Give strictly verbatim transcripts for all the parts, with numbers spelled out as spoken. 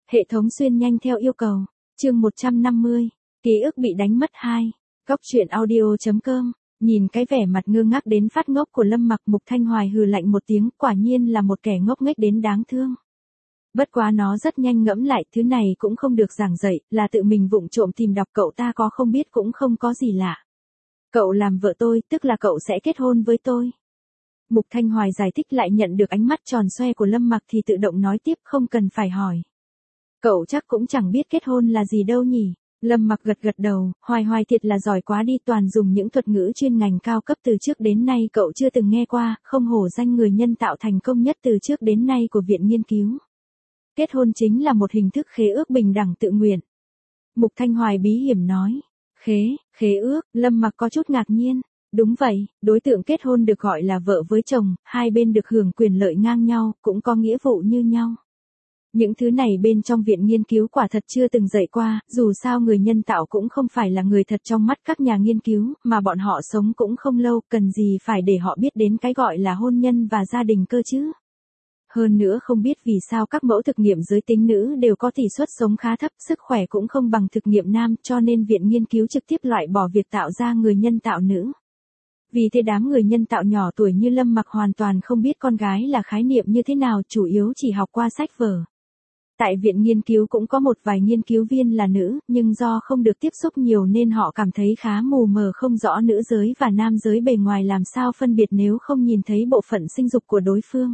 Hệ thống xuyên nhanh theo yêu cầu. Chương một trăm năm mươi. Ký ức bị đánh mất hai. Góc truyện audio chấm com. Nhìn cái vẻ mặt ngơ ngác đến phát ngốc của Lâm Mặc, Mục Thanh Hoài hừ lạnh một tiếng, quả nhiên là một kẻ ngốc nghếch đến đáng thương. Bất quá nó rất nhanh ngẫm lại, thứ này cũng không được giảng dạy, là tự mình vụng trộm tìm đọc, cậu ta có không biết cũng không có gì lạ. Cậu làm vợ tôi, tức là cậu sẽ kết hôn với tôi. Mục Thanh Hoài giải thích, lại nhận được ánh mắt tròn xoe của Lâm Mặc thì tự động nói tiếp, không cần phải hỏi. Cậu chắc cũng chẳng biết kết hôn là gì đâu nhỉ? Lâm Mặc gật gật đầu, Hoài Hoài thiệt là giỏi quá đi, toàn dùng những thuật ngữ chuyên ngành cao cấp từ trước đến nay cậu chưa từng nghe qua, không hổ danh người nhân tạo thành công nhất từ trước đến nay của viện nghiên cứu. Kết hôn chính là một hình thức khế ước bình đẳng tự nguyện. Mục Thanh Hoài bí hiểm nói. Khế, khế ước, Lâm Mặc có chút ngạc nhiên. Đúng vậy, đối tượng kết hôn được gọi là vợ với chồng, hai bên được hưởng quyền lợi ngang nhau, cũng có nghĩa vụ như nhau. Những thứ này bên trong viện nghiên cứu quả thật chưa từng dạy qua, dù sao người nhân tạo cũng không phải là người thật trong mắt các nhà nghiên cứu, mà bọn họ sống cũng không lâu, cần gì phải để họ biết đến cái gọi là hôn nhân và gia đình cơ chứ. Hơn nữa không biết vì sao các mẫu thực nghiệm giới tính nữ đều có tỷ suất sống khá thấp, sức khỏe cũng không bằng thực nghiệm nam, cho nên viện nghiên cứu trực tiếp loại bỏ việc tạo ra người nhân tạo nữ. Vì thế đám người nhân tạo nhỏ tuổi như Lâm Mặc hoàn toàn không biết con gái là khái niệm như thế nào, chủ yếu chỉ học qua sách vở. Tại viện nghiên cứu cũng có một vài nghiên cứu viên là nữ, nhưng do không được tiếp xúc nhiều nên họ cảm thấy khá mù mờ, không rõ nữ giới và nam giới bề ngoài làm sao phân biệt nếu không nhìn thấy bộ phận sinh dục của đối phương.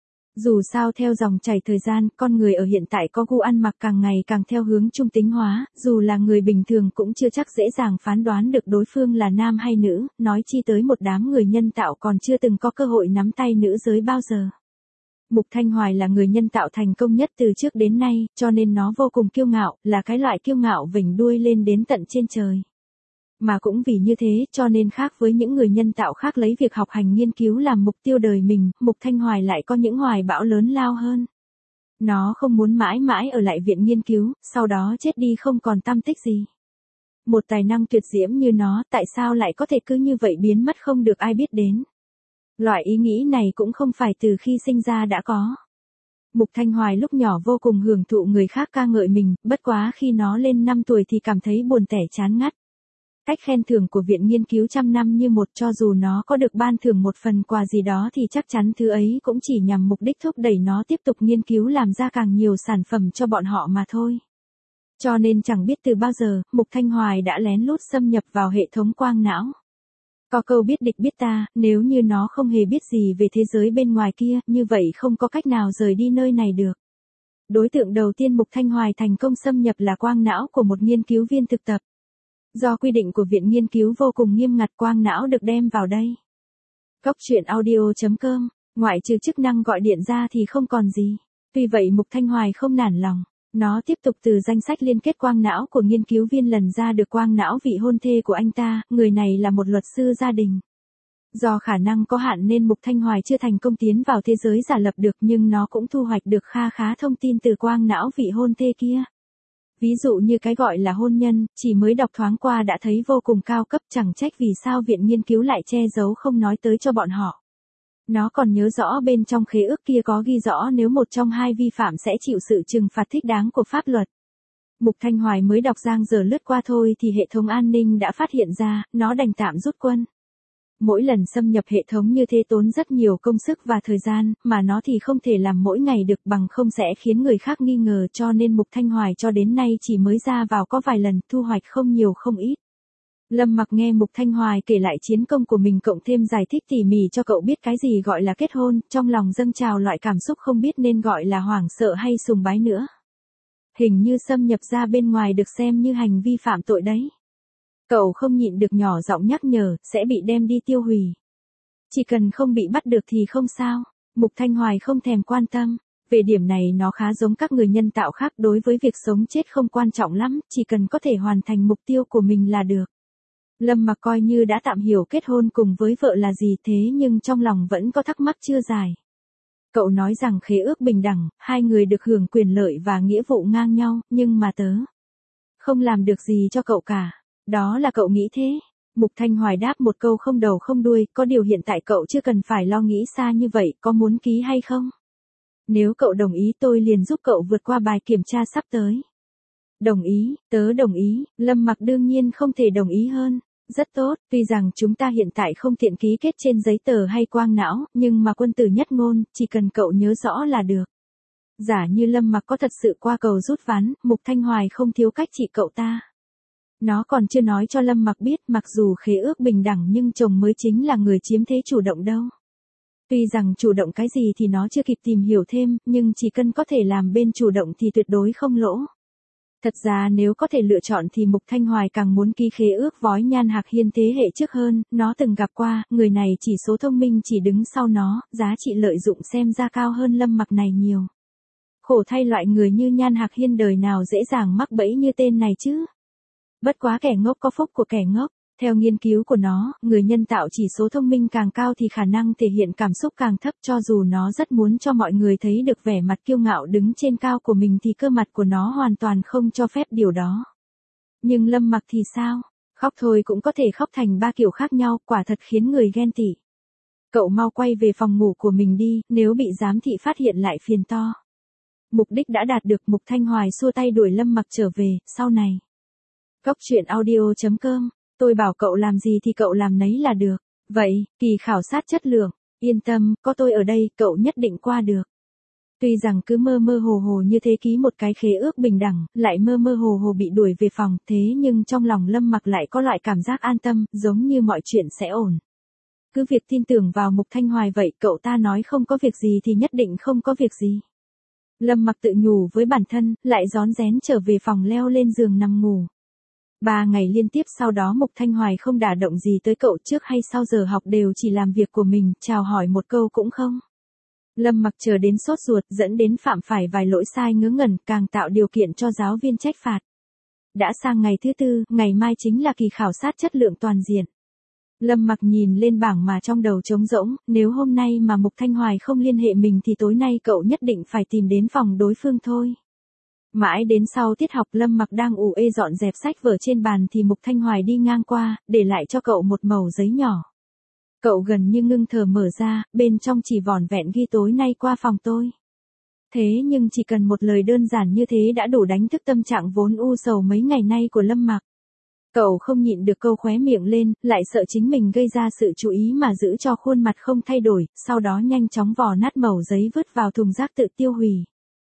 Dù sao theo dòng chảy thời gian, con người ở hiện tại có gu ăn mặc càng ngày càng theo hướng trung tính hóa, dù là người bình thường cũng chưa chắc dễ dàng phán đoán được đối phương là nam hay nữ, nói chi tới một đám người nhân tạo còn chưa từng có cơ hội nắm tay nữ giới bao giờ. Mục Thanh Hoài là người nhân tạo thành công nhất từ trước đến nay, cho nên nó vô cùng kiêu ngạo, là cái loại kiêu ngạo vểnh đuôi lên đến tận trên trời. Mà cũng vì như thế, cho nên khác với những người nhân tạo khác lấy việc học hành nghiên cứu làm mục tiêu đời mình, Mục Thanh Hoài lại có những hoài bão lớn lao hơn. Nó không muốn mãi mãi ở lại viện nghiên cứu, sau đó chết đi không còn tăm tích gì. Một tài năng tuyệt diễm như nó, tại sao lại có thể cứ như vậy biến mất không được ai biết đến? Loại ý nghĩ này cũng không phải từ khi sinh ra đã có. Mục Thanh Hoài lúc nhỏ vô cùng hưởng thụ người khác ca ngợi mình, bất quá khi nó lên năm tuổi thì cảm thấy buồn tẻ chán ngắt. Cách khen thưởng của viện nghiên cứu trăm năm như một, cho dù nó có được ban thưởng một phần quà gì đó thì chắc chắn thứ ấy cũng chỉ nhằm mục đích thúc đẩy nó tiếp tục nghiên cứu làm ra càng nhiều sản phẩm cho bọn họ mà thôi. Cho nên chẳng biết từ bao giờ, Mục Thanh Hoài đã lén lút xâm nhập vào hệ thống quang não. Có câu biết địch biết ta, nếu như nó không hề biết gì về thế giới bên ngoài kia, như vậy không có cách nào rời đi nơi này được. Đối tượng đầu tiên Mục Thanh Hoài thành công xâm nhập là quang não của một nghiên cứu viên thực tập. Do quy định của viện nghiên cứu vô cùng nghiêm ngặt, quang não được đem vào đây. Góc truyện audio chấm com, ngoại trừ chức năng gọi điện ra thì không còn gì. Tuy vậy Mục Thanh Hoài không nản lòng. Nó tiếp tục từ danh sách liên kết quang não của nghiên cứu viên lần ra được quang não vị hôn thê của anh ta, người này là một luật sư gia đình. Do khả năng có hạn nên Mục Thanh Hoài chưa thành công tiến vào thế giới giả lập được, nhưng nó cũng thu hoạch được kha khá thông tin từ quang não vị hôn thê kia. Ví dụ như cái gọi là hôn nhân, chỉ mới đọc thoáng qua đã thấy vô cùng cao cấp, chẳng trách vì sao viện nghiên cứu lại che giấu không nói tới cho bọn họ. Nó còn nhớ rõ bên trong khế ước kia có ghi rõ nếu một trong hai vi phạm sẽ chịu sự trừng phạt thích đáng của pháp luật. Mục Thanh Hoài mới đọc giang dở lướt qua thôi thì hệ thống an ninh đã phát hiện ra, nó đành tạm rút quân. Mỗi lần xâm nhập hệ thống như thế tốn rất nhiều công sức và thời gian, mà nó thì không thể làm mỗi ngày được, bằng không sẽ khiến người khác nghi ngờ, cho nên Mục Thanh Hoài cho đến nay chỉ mới ra vào có vài lần, thu hoạch không nhiều không ít. Lâm Mặc nghe Mục Thanh Hoài kể lại chiến công của mình cộng thêm giải thích tỉ mỉ cho cậu biết cái gì gọi là kết hôn, trong lòng dâng trào loại cảm xúc không biết nên gọi là hoảng sợ hay sùng bái nữa. Hình như xâm nhập ra bên ngoài được xem như hành vi phạm tội đấy. Cậu không nhịn được nhỏ giọng nhắc nhở, sẽ bị đem đi tiêu hủy. Chỉ cần không bị bắt được thì không sao. Mục Thanh Hoài không thèm quan tâm. Về điểm này nó khá giống các người nhân tạo khác, đối với việc sống chết không quan trọng lắm, chỉ cần có thể hoàn thành mục tiêu của mình là được. Lâm Mặc coi như đã tạm hiểu kết hôn cùng với vợ là gì, thế nhưng trong lòng vẫn có thắc mắc chưa giải. Cậu nói rằng khế ước bình đẳng, hai người được hưởng quyền lợi và nghĩa vụ ngang nhau, nhưng mà tớ không làm được gì cho cậu cả. Đó là cậu nghĩ thế. Mục Thanh Hoài đáp một câu không đầu không đuôi, có điều hiện tại cậu chưa cần phải lo nghĩ xa như vậy, có muốn ký hay không? Nếu cậu đồng ý tôi liền giúp cậu vượt qua bài kiểm tra sắp tới. Đồng ý, tớ đồng ý, Lâm Mặc đương nhiên không thể đồng ý hơn. Rất tốt, tuy rằng chúng ta hiện tại không tiện ký kết trên giấy tờ hay quang não, nhưng mà quân tử nhất ngôn, chỉ cần cậu nhớ rõ là được. Giả như Lâm Mặc có thật sự qua cầu rút ván, Mục Thanh Hoài không thiếu cách trị cậu ta. Nó còn chưa nói cho Lâm Mặc biết mặc dù khế ước bình đẳng nhưng chồng mới chính là người chiếm thế chủ động đâu. Tuy rằng chủ động cái gì thì nó chưa kịp tìm hiểu thêm, nhưng chỉ cần có thể làm bên chủ động thì tuyệt đối không lỗ. Thật ra nếu có thể lựa chọn thì Mục Thanh Hoài càng muốn ký khế ước với Nhan Hạc Hiên thế hệ trước hơn, nó từng gặp qua, người này chỉ số thông minh chỉ đứng sau nó, giá trị lợi dụng xem ra cao hơn Lâm Mặc này nhiều. Khổ thay loại người như Nhan Hạc Hiên đời nào dễ dàng mắc bẫy như tên này chứ. Bất quá kẻ ngốc có phúc của kẻ ngốc. Theo nghiên cứu của nó, người nhân tạo chỉ số thông minh càng cao thì khả năng thể hiện cảm xúc càng thấp, cho dù nó rất muốn cho mọi người thấy được vẻ mặt kiêu ngạo đứng trên cao của mình thì cơ mặt của nó hoàn toàn không cho phép điều đó. Nhưng Lâm Mặc thì sao? Khóc thôi cũng có thể khóc thành ba kiểu khác nhau, quả thật khiến người ghen tị. Cậu mau quay về phòng ngủ của mình đi, nếu bị giám thị phát hiện lại phiền to. Mục đích đã đạt được, Mục Thanh Hoài xua tay đuổi Lâm Mặc trở về, sau này. Cốc truyện audio chấm com, tôi bảo cậu làm gì thì cậu làm nấy là được. Vậy, kỳ khảo sát chất lượng, yên tâm, có tôi ở đây, cậu nhất định qua được. Tuy rằng cứ mơ mơ hồ hồ như thế ký một cái khế ước bình đẳng, lại mơ mơ hồ hồ bị đuổi về phòng, thế nhưng trong lòng Lâm Mặc lại có loại cảm giác an tâm, giống như mọi chuyện sẽ ổn. Cứ việc tin tưởng vào Mục Thanh Hoài vậy, cậu ta nói không có việc gì thì nhất định không có việc gì. Lâm Mặc tự nhủ với bản thân, lại rón rén trở về phòng leo lên giường nằm ngủ. Ba ngày liên tiếp sau đó Mục Thanh Hoài không đả động gì tới cậu, trước hay sau giờ học đều chỉ làm việc của mình, chào hỏi một câu cũng không. Lâm Mặc chờ đến sốt ruột, dẫn đến phạm phải vài lỗi sai ngớ ngẩn, càng tạo điều kiện cho giáo viên trách phạt. Đã sang ngày thứ tư, ngày mai chính là kỳ khảo sát chất lượng toàn diện. Lâm Mặc nhìn lên bảng mà trong đầu trống rỗng, nếu hôm nay mà Mục Thanh Hoài không liên hệ mình thì tối nay cậu nhất định phải tìm đến phòng đối phương thôi. Mãi đến sau tiết học Lâm Mặc đang ủ ê dọn dẹp sách vở trên bàn thì Mục Thanh Hoài đi ngang qua, để lại cho cậu một mẩu giấy nhỏ. Cậu gần như ngưng thở mở ra, bên trong chỉ vỏn vẹn ghi tối nay qua phòng tôi. Thế nhưng chỉ cần một lời đơn giản như thế đã đủ đánh thức tâm trạng vốn u sầu mấy ngày nay của Lâm Mặc. Cậu không nhịn được câu khóe miệng lên, lại sợ chính mình gây ra sự chú ý mà giữ cho khuôn mặt không thay đổi, sau đó nhanh chóng vò nát mẩu giấy vứt vào thùng rác tự tiêu hủy.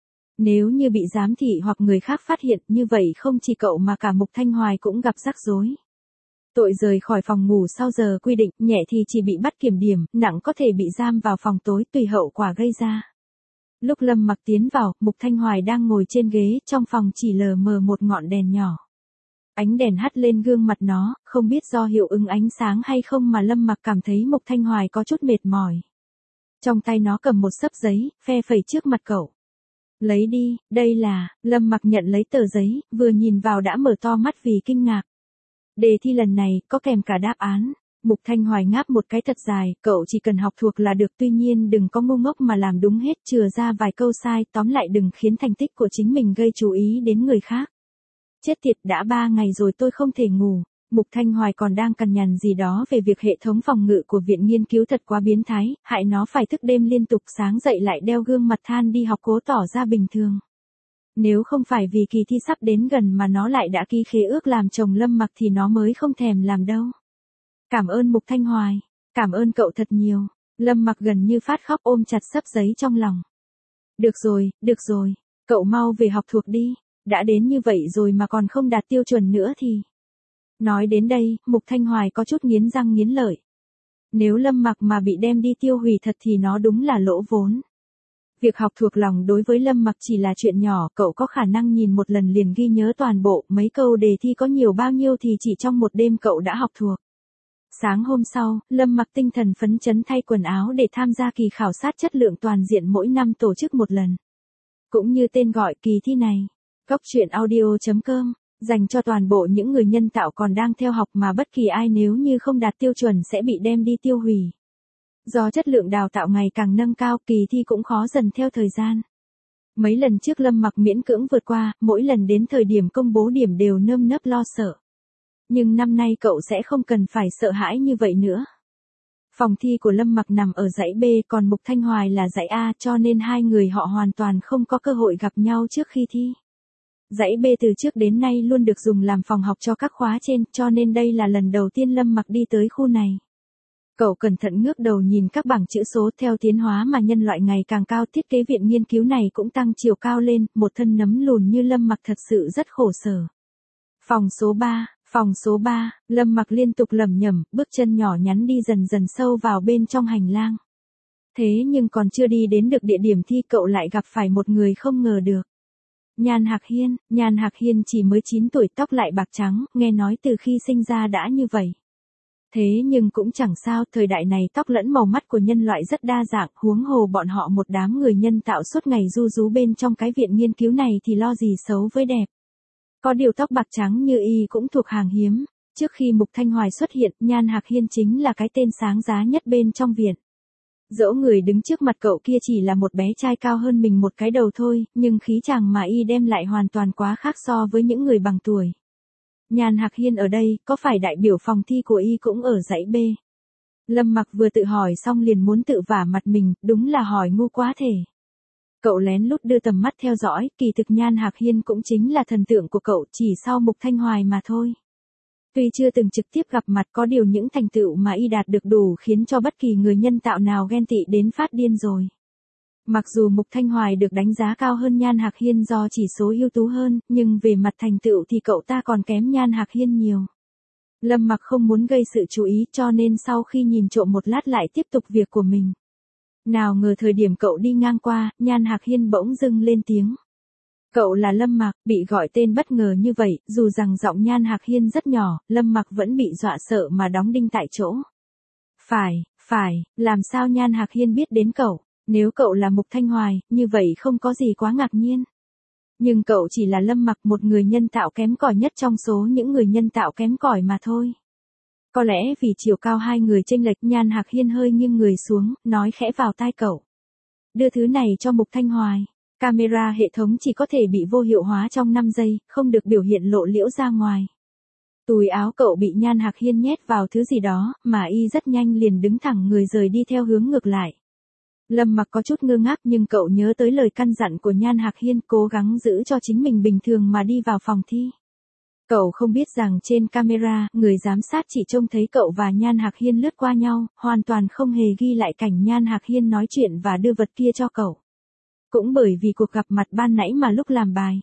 Nếu như bị giám thị hoặc người khác phát hiện như vậy không chỉ cậu mà cả Mục Thanh Hoài cũng gặp rắc rối. Tội rời khỏi phòng ngủ sau giờ quy định, nhẹ thì chỉ bị bắt kiểm điểm, nặng có thể bị giam vào phòng tối tùy hậu quả gây ra. Lúc Lâm Mặc tiến vào, Mục Thanh Hoài đang ngồi trên ghế, trong phòng chỉ lờ mờ một ngọn đèn nhỏ. Ánh đèn hắt lên gương mặt nó, không biết do hiệu ứng ánh sáng hay không mà Lâm Mặc cảm thấy Mục Thanh Hoài có chút mệt mỏi. Trong tay nó cầm một xấp giấy, phe phẩy trước mặt cậu. Lấy đi, đây là, Lâm Mặc nhận lấy tờ giấy, vừa nhìn vào đã mở to mắt vì kinh ngạc. Đề thi lần này, có kèm cả đáp án. Mục Thanh Hoài ngáp một cái thật dài, cậu chỉ cần học thuộc là được, tuy nhiên đừng có ngu ngốc mà làm đúng hết, chừa ra vài câu sai, tóm lại đừng khiến thành tích của chính mình gây chú ý đến người khác. Chết tiệt, đã ba ngày rồi tôi không thể ngủ. Mục Thanh Hoài còn đang cằn nhằn gì đó về việc hệ thống phòng ngự của viện nghiên cứu thật quá biến thái, hại nó phải thức đêm liên tục, sáng dậy lại đeo gương mặt than đi học cố tỏ ra bình thường. Nếu không phải vì kỳ thi sắp đến gần mà nó lại đã ký khế ước làm chồng Lâm Mặc thì nó mới không thèm làm đâu. Cảm ơn Mục Thanh Hoài, cảm ơn cậu thật nhiều. Lâm Mặc gần như phát khóc ôm chặt xấp giấy trong lòng. Được rồi, được rồi, cậu mau về học thuộc đi, đã đến như vậy rồi mà còn không đạt tiêu chuẩn nữa thì... Nói đến đây, Mục Thanh Hoài có chút nghiến răng nghiến lợi. Nếu Lâm Mặc mà bị đem đi tiêu hủy thật thì nó đúng là lỗ vốn. Việc học thuộc lòng đối với Lâm Mặc chỉ là chuyện nhỏ, cậu có khả năng nhìn một lần liền ghi nhớ toàn bộ, mấy câu đề thi có nhiều bao nhiêu thì chỉ trong một đêm cậu đã học thuộc. Sáng hôm sau, Lâm Mặc tinh thần phấn chấn thay quần áo để tham gia kỳ khảo sát chất lượng toàn diện mỗi năm tổ chức một lần. Cũng như tên gọi kỳ thi này, cốc truyện audio chấm com, dành cho toàn bộ những người nhân tạo còn đang theo học mà bất kỳ ai nếu như không đạt tiêu chuẩn sẽ bị đem đi tiêu hủy. Do chất lượng đào tạo ngày càng nâng cao, kỳ thi cũng khó dần theo thời gian. Mấy lần trước Lâm Mặc miễn cưỡng vượt qua, mỗi lần đến thời điểm công bố điểm đều nơm nớp lo sợ. Nhưng năm nay cậu sẽ không cần phải sợ hãi như vậy nữa. Phòng thi của Lâm Mặc nằm ở dãy B còn Mục Thanh Hoài là dãy A cho nên hai người họ hoàn toàn không có cơ hội gặp nhau trước khi thi. Dãy B từ trước đến nay luôn được dùng làm phòng học cho các khóa trên cho nên đây là lần đầu tiên Lâm Mặc đi tới khu này. Cậu cẩn thận ngước đầu nhìn các bảng chữ số theo tiến hóa mà nhân loại ngày càng cao thiết kế viện nghiên cứu này cũng tăng chiều cao lên, một thân nấm lùn như Lâm Mặc thật sự rất khổ sở. Phòng số ba, phòng số ba, Lâm Mặc liên tục lẩm nhẩm, bước chân nhỏ nhắn đi dần dần sâu vào bên trong hành lang. Thế nhưng còn chưa đi đến được địa điểm thi cậu lại gặp phải một người không ngờ được. Nhan Hạc Hiên, Nhan Hạc Hiên chỉ mới chín tuổi tóc lại bạc trắng, nghe nói từ khi sinh ra đã như vậy. Thế nhưng cũng chẳng sao, thời đại này tóc lẫn màu mắt của nhân loại rất đa dạng, huống hồ bọn họ một đám người nhân tạo suốt ngày ru rú bên trong cái viện nghiên cứu này thì lo gì xấu với đẹp. Có điều tóc bạc trắng như y cũng thuộc hàng hiếm, trước khi Mục Thanh Hoài xuất hiện, Nhan Hạc Hiên chính là cái tên sáng giá nhất bên trong viện. Dẫu người đứng trước mặt cậu kia chỉ là một bé trai cao hơn mình một cái đầu thôi, nhưng khí chàng mà y đem lại hoàn toàn quá khác so với những người bằng tuổi. Nhan Hạc Hiên ở đây, có phải đại biểu phòng thi của y cũng ở dãy B? Lâm Mặc vừa tự hỏi xong liền muốn tự vả mặt mình, đúng là hỏi ngu quá thể. Cậu lén lút đưa tầm mắt theo dõi, kỳ thực Nhan Hạc Hiên cũng chính là thần tượng của cậu chỉ sau Mục Thanh Hoài mà thôi. Tuy chưa từng trực tiếp gặp mặt có điều những thành tựu mà y đạt được đủ khiến cho bất kỳ người nhân tạo nào ghen tị đến phát điên rồi. Mặc dù Mục Thanh Hoài được đánh giá cao hơn Nhan Hạc Hiên do chỉ số ưu tú hơn, nhưng về mặt thành tựu thì cậu ta còn kém Nhan Hạc Hiên nhiều. Lâm Mặc không muốn gây sự chú ý cho nên sau khi nhìn trộm một lát lại tiếp tục việc của mình. Nào ngờ thời điểm cậu đi ngang qua, Nhan Hạc Hiên bỗng dưng lên tiếng. Cậu là Lâm Mặc, bị gọi tên bất ngờ như vậy, dù rằng giọng Nhan Hạc Hiên rất nhỏ, Lâm Mặc vẫn bị dọa sợ mà đóng đinh tại chỗ. Phải, phải, làm sao Nhan Hạc Hiên biết đến cậu? Nếu cậu là Mục Thanh Hoài, như vậy không có gì quá ngạc nhiên. Nhưng cậu chỉ là Lâm Mặc, một người nhân tạo kém cỏi nhất trong số những người nhân tạo kém cỏi mà thôi. Có lẽ vì chiều cao hai người chênh lệch, Nhan Hạc Hiên hơi nghiêng người xuống, nói khẽ vào tai cậu. Đưa thứ này cho Mục Thanh Hoài. Camera hệ thống chỉ có thể bị vô hiệu hóa trong năm giây, không được biểu hiện lộ liễu ra ngoài. Túi áo cậu bị Nhan Hạc Hiên nhét vào thứ gì đó, mà y rất nhanh liền đứng thẳng người rời đi theo hướng ngược lại. Lâm Mặc có chút ngơ ngác nhưng cậu nhớ tới lời căn dặn của Nhan Hạc Hiên cố gắng giữ cho chính mình bình thường mà đi vào phòng thi. Cậu không biết rằng trên camera, người giám sát chỉ trông thấy cậu và Nhan Hạc Hiên lướt qua nhau, hoàn toàn không hề ghi lại cảnh Nhan Hạc Hiên nói chuyện và đưa vật kia cho cậu. Cũng bởi vì cuộc gặp mặt ban nãy mà lúc làm bài.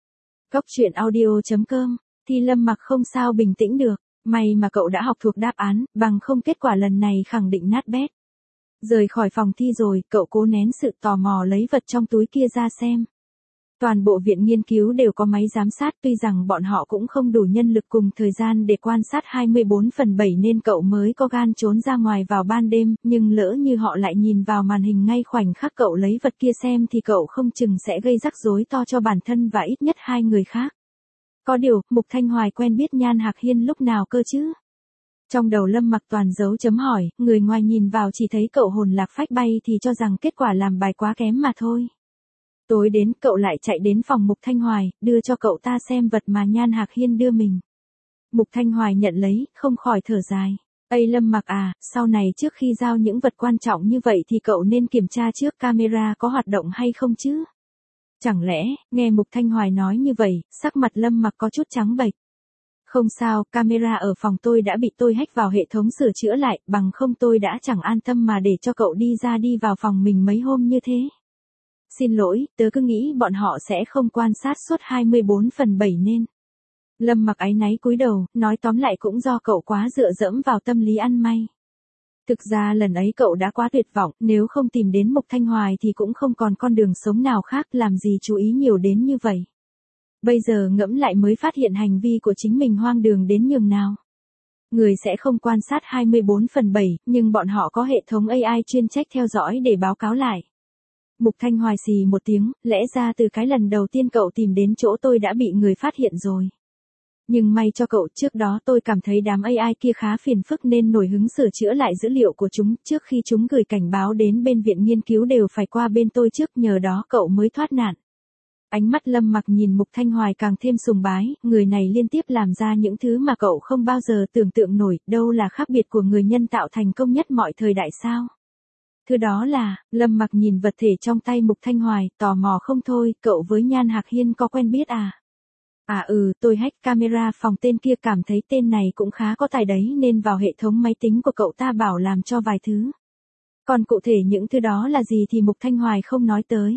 Cốc truyện audio chấm com, thì Lâm Mặc không sao bình tĩnh được, may mà cậu đã học thuộc đáp án, bằng không kết quả lần này khẳng định nát bét. Rời khỏi phòng thi rồi, cậu cố nén sự tò mò lấy vật trong túi kia ra xem. Toàn bộ viện nghiên cứu đều có máy giám sát, tuy rằng bọn họ cũng không đủ nhân lực cùng thời gian để quan sát hai mươi bốn phần bảy nên cậu mới có gan trốn ra ngoài vào ban đêm, nhưng lỡ như họ lại nhìn vào màn hình ngay khoảnh khắc cậu lấy vật kia xem thì cậu không chừng sẽ gây rắc rối to cho bản thân và ít nhất hai người khác. Có điều, Mục Thanh Hoài quen biết Nhan Hạc Hiên lúc nào cơ chứ? Trong đầu Lâm Mặc toàn dấu chấm hỏi, người ngoài nhìn vào chỉ thấy cậu hồn lạc phách bay thì cho rằng kết quả làm bài quá kém mà thôi. Tối đến cậu lại chạy đến phòng Mục Thanh Hoài, đưa cho cậu ta xem vật mà Nhan Hạc Hiên đưa mình. Mục Thanh Hoài nhận lấy, không khỏi thở dài. Ây Lâm Mặc à, sau này trước khi giao những vật quan trọng như vậy thì cậu nên kiểm tra trước camera có hoạt động hay không chứ? Chẳng lẽ, nghe Mục Thanh Hoài nói như vậy, sắc mặt Lâm Mặc có chút trắng bệch. Không sao, camera ở phòng tôi đã bị tôi hack vào hệ thống sửa chữa lại, bằng không tôi đã chẳng an tâm mà để cho cậu đi ra đi vào phòng mình mấy hôm như thế. Xin lỗi, tớ cứ nghĩ bọn họ sẽ không quan sát suốt hai mươi bốn phần bảy nên. Lâm Mặc áy náy cúi đầu, nói tóm lại cũng do cậu quá dựa dẫm vào tâm lý ăn may. Thực ra lần ấy cậu đã quá tuyệt vọng, nếu không tìm đến Mục Thanh Hoài thì cũng không còn con đường sống nào khác, làm gì chú ý nhiều đến như vậy. Bây giờ ngẫm lại mới phát hiện hành vi của chính mình hoang đường đến nhường nào. Người sẽ không quan sát hai mươi bốn phần bảy, nhưng bọn họ có hệ thống a i chuyên trách theo dõi để báo cáo lại. Mục Thanh Hoài xì một tiếng, lẽ ra từ cái lần đầu tiên cậu tìm đến chỗ tôi đã bị người phát hiện rồi. Nhưng may cho cậu, trước đó tôi cảm thấy đám a i kia khá phiền phức nên nổi hứng sửa chữa lại dữ liệu của chúng, trước khi chúng gửi cảnh báo đến bên viện nghiên cứu đều phải qua bên tôi trước, nhờ đó cậu mới thoát nạn. Ánh mắt Lâm Mặc nhìn Mục Thanh Hoài càng thêm sùng bái, người này liên tiếp làm ra những thứ mà cậu không bao giờ tưởng tượng nổi, đâu là khác biệt của người nhân tạo thành công nhất mọi thời đại sao? Thứ đó là, Lâm Mặc nhìn vật thể trong tay Mục Thanh Hoài, tò mò không thôi, cậu với Nhan Hạc Hiên có quen biết à? À ừ, tôi hack camera phòng tên kia cảm thấy tên này cũng khá có tài đấy nên vào hệ thống máy tính của cậu ta bảo làm cho vài thứ. Còn cụ thể những thứ đó là gì thì Mục Thanh Hoài không nói tới.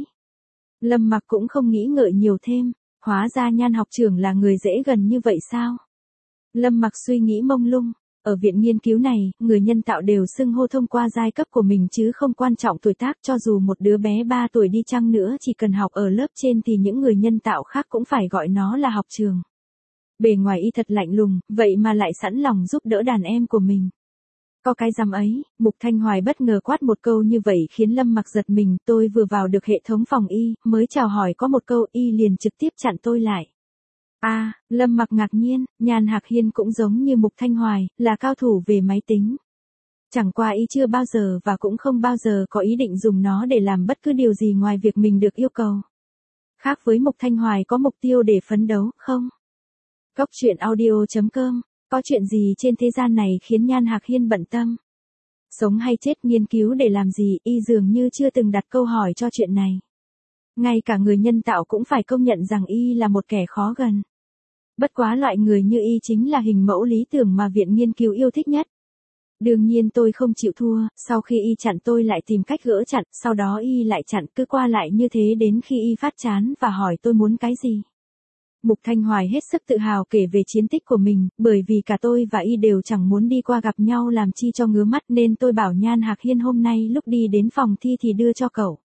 Lâm Mặc cũng không nghĩ ngợi nhiều thêm, hóa ra Nhan học trưởng là người dễ gần như vậy sao? Lâm Mặc suy nghĩ mông lung, ở viện nghiên cứu này, người nhân tạo đều xưng hô thông qua giai cấp của mình chứ không quan trọng tuổi tác, cho dù một đứa bé ba tuổi đi chăng nữa chỉ cần học ở lớp trên thì những người nhân tạo khác cũng phải gọi nó là học trường. Bề ngoài y thật lạnh lùng, vậy mà lại sẵn lòng giúp đỡ đàn em của mình. Có cái dám ấy, Mục Thanh Hoài bất ngờ quát một câu như vậy khiến Lâm Mặc giật mình, tôi vừa vào được hệ thống phòng y, mới chào hỏi có một câu y liền trực tiếp chặn tôi lại. A, à, Lâm Mặc ngạc nhiên, Nhan Hạc Hiên cũng giống như Mục Thanh Hoài, là cao thủ về máy tính. Chẳng qua y chưa bao giờ và cũng không bao giờ có ý định dùng nó để làm bất cứ điều gì ngoài việc mình được yêu cầu. Khác với Mục Thanh Hoài có mục tiêu để phấn đấu, không? Góc truyện audio chấm com, có chuyện gì trên thế gian này khiến Nhan Hạc Hiên bận tâm? Sống hay chết, nghiên cứu để làm gì, y dường như chưa từng đặt câu hỏi cho chuyện này. Ngay cả người nhân tạo cũng phải công nhận rằng y là một kẻ khó gần. Bất quá loại người như y chính là hình mẫu lý tưởng mà viện nghiên cứu yêu thích nhất. Đương nhiên tôi không chịu thua, sau khi y chặn tôi lại tìm cách gỡ chặn, sau đó y lại chặn, cứ qua lại như thế đến khi y phát chán và hỏi tôi muốn cái gì. Mục Thanh Hoài hết sức tự hào kể về chiến tích của mình, bởi vì cả tôi và y đều chẳng muốn đi qua gặp nhau làm chi cho ngứa mắt nên tôi bảo Nhan Hạc Hiên hôm nay lúc đi đến phòng thi thì đưa cho cậu.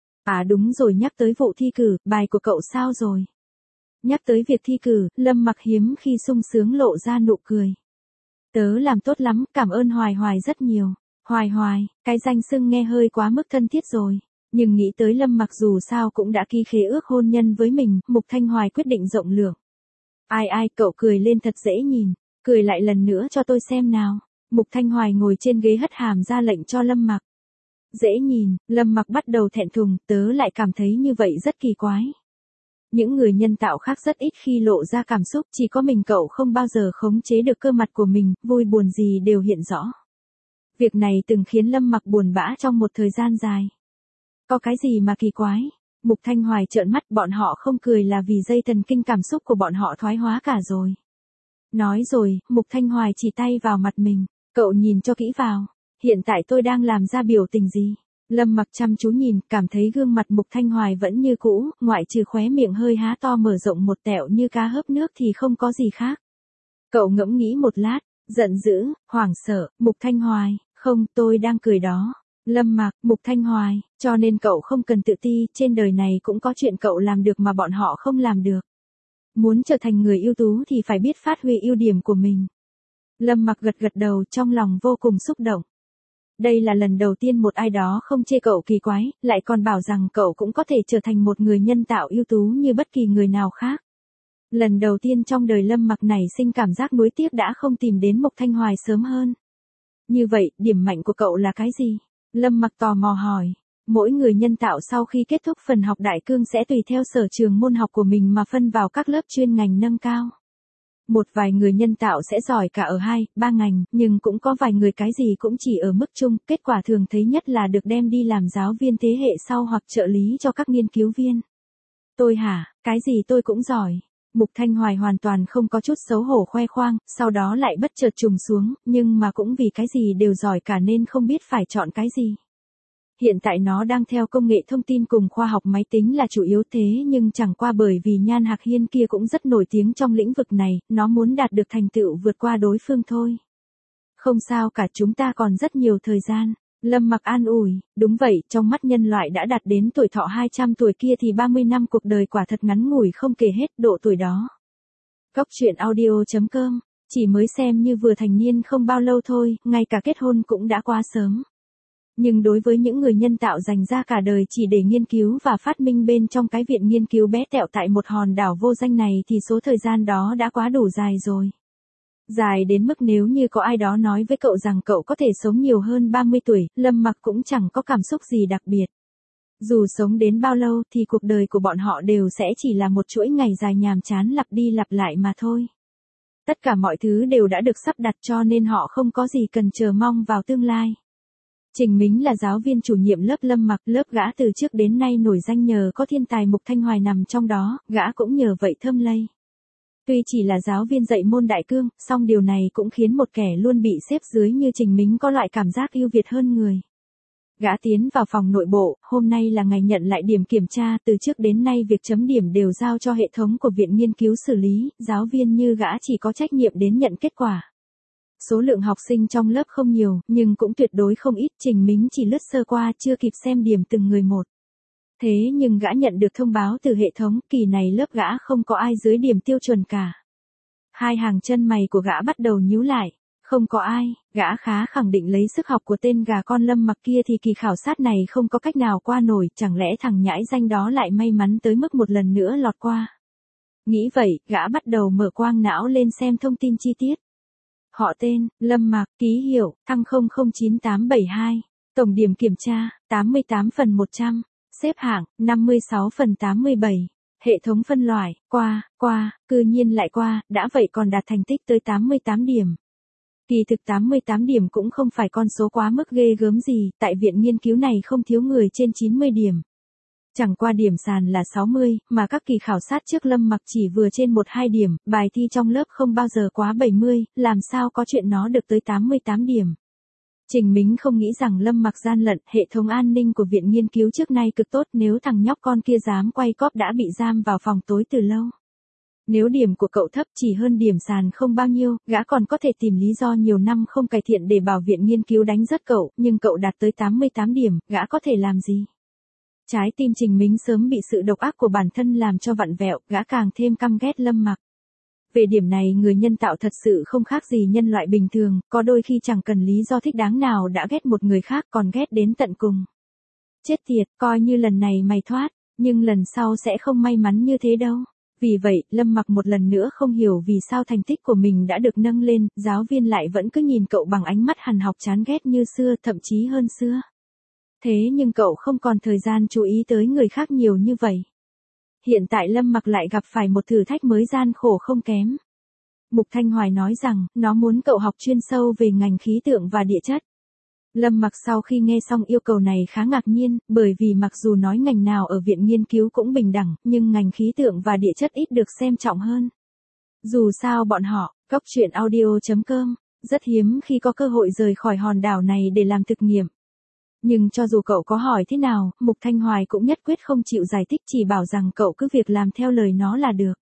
À đúng rồi, nhắc tới vụ thi cử, bài của cậu sao rồi? Nhắc tới việc thi cử, Lâm Mặc hiếm khi sung sướng lộ ra nụ cười. Tớ làm tốt lắm, cảm ơn Hoài Hoài rất nhiều. Hoài Hoài, cái danh xưng nghe hơi quá mức thân thiết rồi. Nhưng nghĩ tới Lâm Mặc dù sao cũng đã ký khế ước hôn nhân với mình, Mục Thanh Hoài quyết định rộng lượng. Ai ai, cậu cười lên thật dễ nhìn, cười lại lần nữa cho tôi xem nào. Mục Thanh Hoài ngồi trên ghế hất hàm ra lệnh cho Lâm Mặc. Dễ nhìn, Lâm Mặc bắt đầu thẹn thùng, tớ lại cảm thấy như vậy rất kỳ quái. Những người nhân tạo khác rất ít khi lộ ra cảm xúc, chỉ có mình cậu không bao giờ khống chế được cơ mặt của mình, vui buồn gì đều hiện rõ. Việc này từng khiến Lâm Mặc buồn bã trong một thời gian dài. Có cái gì mà kỳ quái? Mục Thanh Hoài trợn mắt, bọn họ không cười là vì dây thần kinh cảm xúc của bọn họ thoái hóa cả rồi. Nói rồi, Mục Thanh Hoài chỉ tay vào mặt mình, cậu nhìn cho kỹ vào, hiện tại tôi đang làm ra biểu tình gì? Lâm Mặc chăm chú nhìn, cảm thấy gương mặt Mục Thanh Hoài vẫn như cũ, ngoại trừ khóe miệng hơi há to mở rộng một tẹo như cá hớp nước thì không có gì khác. Cậu ngẫm nghĩ một lát, giận dữ, hoảng sợ, Mục Thanh Hoài, không, tôi đang cười đó. Lâm Mặc, Mục Thanh Hoài, cho nên cậu không cần tự ti, trên đời này cũng có chuyện cậu làm được mà bọn họ không làm được. Muốn trở thành người ưu tú thì phải biết phát huy ưu điểm của mình. Lâm Mặc gật gật đầu, trong lòng vô cùng xúc động. Đây là lần đầu tiên một ai đó không chê cậu kỳ quái, lại còn bảo rằng cậu cũng có thể trở thành một người nhân tạo ưu tú như bất kỳ người nào khác. Lần đầu tiên trong đời Lâm Mặc nảy sinh cảm giác nuối tiếc đã không tìm đến Mục Thanh Hoài sớm hơn. Như vậy, điểm mạnh của cậu là cái gì? Lâm Mặc tò mò hỏi. Mỗi người nhân tạo sau khi kết thúc phần học đại cương sẽ tùy theo sở trường môn học của mình mà phân vào các lớp chuyên ngành nâng cao. Một vài người nhân tạo sẽ giỏi cả ở hai, ba ngành, nhưng cũng có vài người cái gì cũng chỉ ở mức trung, kết quả thường thấy nhất là được đem đi làm giáo viên thế hệ sau hoặc trợ lý cho các nghiên cứu viên. Tôi hả, cái gì tôi cũng giỏi. Mục Thanh Hoài hoàn toàn không có chút xấu hổ khoe khoang, sau đó lại bất chợt trùng xuống, nhưng mà cũng vì cái gì đều giỏi cả nên không biết phải chọn cái gì. Hiện tại nó đang theo công nghệ thông tin cùng khoa học máy tính là chủ yếu thế nhưng chẳng qua bởi vì Nhan Hạc Hiên kia cũng rất nổi tiếng trong lĩnh vực này, nó muốn đạt được thành tựu vượt qua đối phương thôi. Không sao cả, chúng ta còn rất nhiều thời gian. Lâm Mặc an ủi, đúng vậy, trong mắt nhân loại đã đạt đến tuổi thọ hai trăm tuổi kia thì ba mươi năm cuộc đời quả thật ngắn ngủi không kể hết độ tuổi đó. Góc truyện audio chấm com, chỉ mới xem như vừa thành niên không bao lâu thôi, ngay cả kết hôn cũng đã quá sớm. Nhưng đối với những người nhân tạo dành ra cả đời chỉ để nghiên cứu và phát minh bên trong cái viện nghiên cứu bé tẹo tại một hòn đảo vô danh này thì số thời gian đó đã quá đủ dài rồi. Dài đến mức nếu như có ai đó nói với cậu rằng cậu có thể sống nhiều hơn ba mươi tuổi, Lâm Mặc cũng chẳng có cảm xúc gì đặc biệt. Dù sống đến bao lâu thì cuộc đời của bọn họ đều sẽ chỉ là một chuỗi ngày dài nhàm chán lặp đi lặp lại mà thôi. Tất cả mọi thứ đều đã được sắp đặt cho nên họ không có gì cần chờ mong vào tương lai. Trình Mính là giáo viên chủ nhiệm lớp Lâm Mặc, lớp gã từ trước đến nay nổi danh nhờ có thiên tài Mục Thanh Hoài nằm trong đó, gã cũng nhờ vậy thơm lây. Tuy chỉ là giáo viên dạy môn đại cương, song điều này cũng khiến một kẻ luôn bị xếp dưới như Trình Mính có loại cảm giác ưu việt hơn người. Gã tiến vào phòng nội bộ, hôm nay là ngày nhận lại điểm kiểm tra, từ trước đến nay việc chấm điểm đều giao cho hệ thống của viện nghiên cứu xử lý, giáo viên như gã chỉ có trách nhiệm đến nhận kết quả. Số lượng học sinh trong lớp không nhiều, nhưng cũng tuyệt đối không ít, Trình Mính chỉ lướt sơ qua chưa kịp xem điểm từng người một. Thế nhưng gã nhận được thông báo từ hệ thống, kỳ này lớp gã không có ai dưới điểm tiêu chuẩn cả. Hai hàng chân mày của gã bắt đầu nhíu lại. Không có ai, gã khá khẳng định lấy sức học của tên gà con Lâm Mặc kia thì kỳ khảo sát này không có cách nào qua nổi, chẳng lẽ thằng nhãi danh đó lại may mắn tới mức một lần nữa lọt qua. Nghĩ vậy, gã bắt đầu mở quang não lên xem thông tin chi tiết. Họ tên, Lâm Mặc, ký hiệu, thăng không không chín tám bảy hai, tổng điểm kiểm tra, tám mươi tám phần một trăm, xếp hạng, năm mươi sáu phần tám mươi bảy. Hệ thống phân loại, qua, qua, cư nhiên lại qua, đã vậy còn đạt thành tích tới tám mươi tám điểm. Kỳ thực tám mươi tám điểm cũng không phải con số quá mức ghê gớm gì, tại viện nghiên cứu này không thiếu người trên chín mươi điểm. Chẳng qua điểm sàn là sáu mươi, mà các kỳ khảo sát trước Lâm Mặc chỉ vừa trên một hai điểm, bài thi trong lớp không bao giờ quá bảy mươi, làm sao có chuyện nó được tới tám mươi tám điểm. Trình Mính không nghĩ rằng Lâm Mặc gian lận, hệ thống an ninh của viện nghiên cứu trước nay cực tốt, nếu thằng nhóc con kia dám quay cóp đã bị giam vào phòng tối từ lâu. Nếu điểm của cậu thấp chỉ hơn điểm sàn không bao nhiêu, gã còn có thể tìm lý do nhiều năm không cải thiện để bảo viện nghiên cứu đánh rớt cậu, nhưng cậu đạt tới tám mươi tám điểm, gã có thể làm gì? Trái tim Trình Mính sớm bị sự độc ác của bản thân làm cho vặn vẹo, gã càng thêm căm ghét Lâm Mặc. Về điểm này người nhân tạo thật sự không khác gì nhân loại bình thường, có đôi khi chẳng cần lý do thích đáng nào đã ghét một người khác còn ghét đến tận cùng. Chết tiệt, coi như lần này mày thoát, nhưng lần sau sẽ không may mắn như thế đâu. Vì vậy, Lâm Mặc một lần nữa không hiểu vì sao thành tích của mình đã được nâng lên, giáo viên lại vẫn cứ nhìn cậu bằng ánh mắt hằn học chán ghét như xưa, thậm chí hơn xưa. Thế nhưng cậu không còn thời gian chú ý tới người khác nhiều như vậy. Hiện tại Lâm Mặc lại gặp phải một thử thách mới gian khổ không kém. Mục Thanh Hoài nói rằng, nó muốn cậu học chuyên sâu về ngành khí tượng và địa chất. Lâm Mặc sau khi nghe xong yêu cầu này khá ngạc nhiên, bởi vì mặc dù nói ngành nào ở viện nghiên cứu cũng bình đẳng, nhưng ngành khí tượng và địa chất ít được xem trọng hơn. Dù sao bọn họ, Cóc Truyện Audio chấm com, rất hiếm khi có cơ hội rời khỏi hòn đảo này để làm thực nghiệm. Nhưng cho dù cậu có hỏi thế nào, Mục Thanh Hoài cũng nhất quyết không chịu giải thích, chỉ bảo rằng cậu cứ việc làm theo lời nó là được.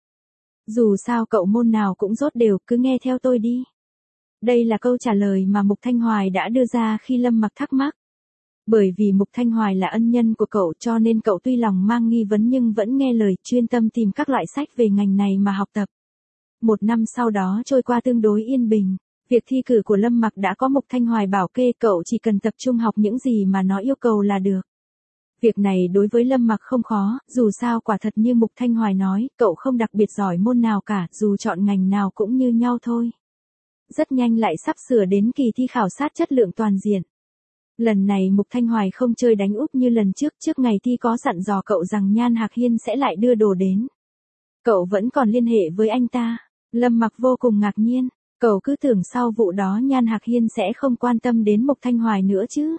Dù sao cậu môn nào cũng dốt đều, cứ nghe theo tôi đi. Đây là câu trả lời mà Mục Thanh Hoài đã đưa ra khi Lâm Mặc thắc mắc. Bởi vì Mục Thanh Hoài là ân nhân của cậu cho nên cậu tuy lòng mang nghi vấn nhưng vẫn nghe lời, chuyên tâm tìm các loại sách về ngành này mà học tập. Một năm sau đó trôi qua tương đối yên bình. Việc thi cử của Lâm Mặc đã có Mục Thanh Hoài bảo kê, cậu chỉ cần tập trung học những gì mà nó yêu cầu là được. Việc này đối với Lâm Mặc không khó, dù sao quả thật như Mục Thanh Hoài nói, cậu không đặc biệt giỏi môn nào cả, dù chọn ngành nào cũng như nhau thôi. Rất nhanh lại sắp sửa đến kỳ thi khảo sát chất lượng toàn diện. Lần này Mục Thanh Hoài không chơi đánh úp như lần trước, trước ngày thi có dặn dò cậu rằng Nhan Hạc Hiên sẽ lại đưa đồ đến. Cậu vẫn còn liên hệ với anh ta. Lâm Mặc vô cùng ngạc nhiên, cậu cứ tưởng sau vụ đó Nhan Hạc Hiên sẽ không quan tâm đến Mục Thanh Hoài nữa chứ.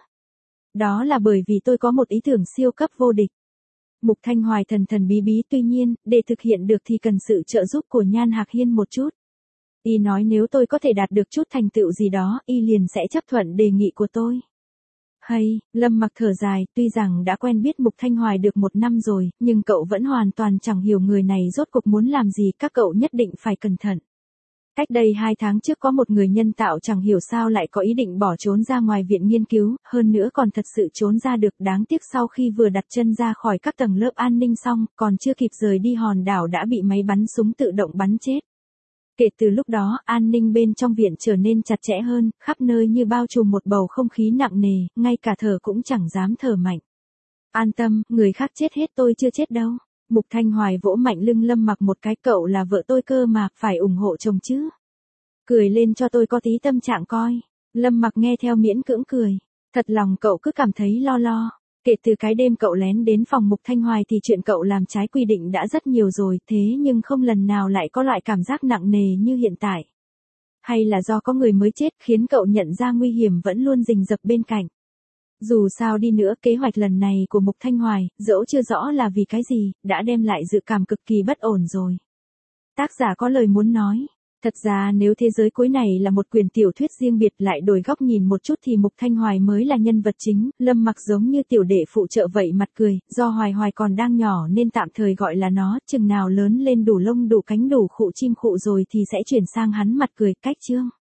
Đó là bởi vì tôi có một ý tưởng siêu cấp vô địch. Mục Thanh Hoài thần thần bí bí, tuy nhiên, để thực hiện được thì cần sự trợ giúp của Nhan Hạc Hiên một chút. Y nói nếu tôi có thể đạt được chút thành tựu gì đó, Y liền sẽ chấp thuận đề nghị của tôi. Hay, Lâm Mặc thở dài, tuy rằng đã quen biết Mục Thanh Hoài được một năm rồi, nhưng cậu vẫn hoàn toàn chẳng hiểu người này rốt cuộc muốn làm gì, các cậu nhất định phải cẩn thận. Cách đây hai tháng trước có một người nhân tạo chẳng hiểu sao lại có ý định bỏ trốn ra ngoài viện nghiên cứu, hơn nữa còn thật sự trốn ra được, đáng tiếc sau khi vừa đặt chân ra khỏi các tầng lớp an ninh xong, còn chưa kịp rời đi hòn đảo đã bị máy bắn súng tự động bắn chết. Kể từ lúc đó, an ninh bên trong viện trở nên chặt chẽ hơn, khắp nơi như bao trùm một bầu không khí nặng nề, ngay cả thở cũng chẳng dám thở mạnh. An tâm, người khác chết hết tôi chưa chết đâu. Mục Thanh Hoài vỗ mạnh lưng Lâm Mặc một cái, cậu là vợ tôi cơ mà, phải ủng hộ chồng chứ. Cười lên cho tôi có tí tâm trạng coi. Lâm Mặc nghe theo miễn cưỡng cười. Thật lòng cậu cứ cảm thấy lo lo. Kể từ cái đêm cậu lén đến phòng Mục Thanh Hoài thì chuyện cậu làm trái quy định đã rất nhiều rồi, thế nhưng không lần nào lại có loại cảm giác nặng nề như hiện tại. Hay là do có người mới chết khiến cậu nhận ra nguy hiểm vẫn luôn rình rập bên cạnh. Dù sao đi nữa, kế hoạch lần này của Mục Thanh Hoài, dẫu chưa rõ là vì cái gì, đã đem lại dự cảm cực kỳ bất ổn rồi. Tác giả có lời muốn nói. Thật ra nếu thế giới cuối này là một quyển tiểu thuyết riêng biệt lại đổi góc nhìn một chút thì Mục Thanh Hoài mới là nhân vật chính, Lâm Mặc giống như tiểu đệ phụ trợ vậy mặt cười, do Hoài Hoài còn đang nhỏ nên tạm thời gọi là nó, chừng nào lớn lên đủ lông đủ cánh đủ khụ chim khụ rồi thì sẽ chuyển sang hắn mặt cười, cách chương.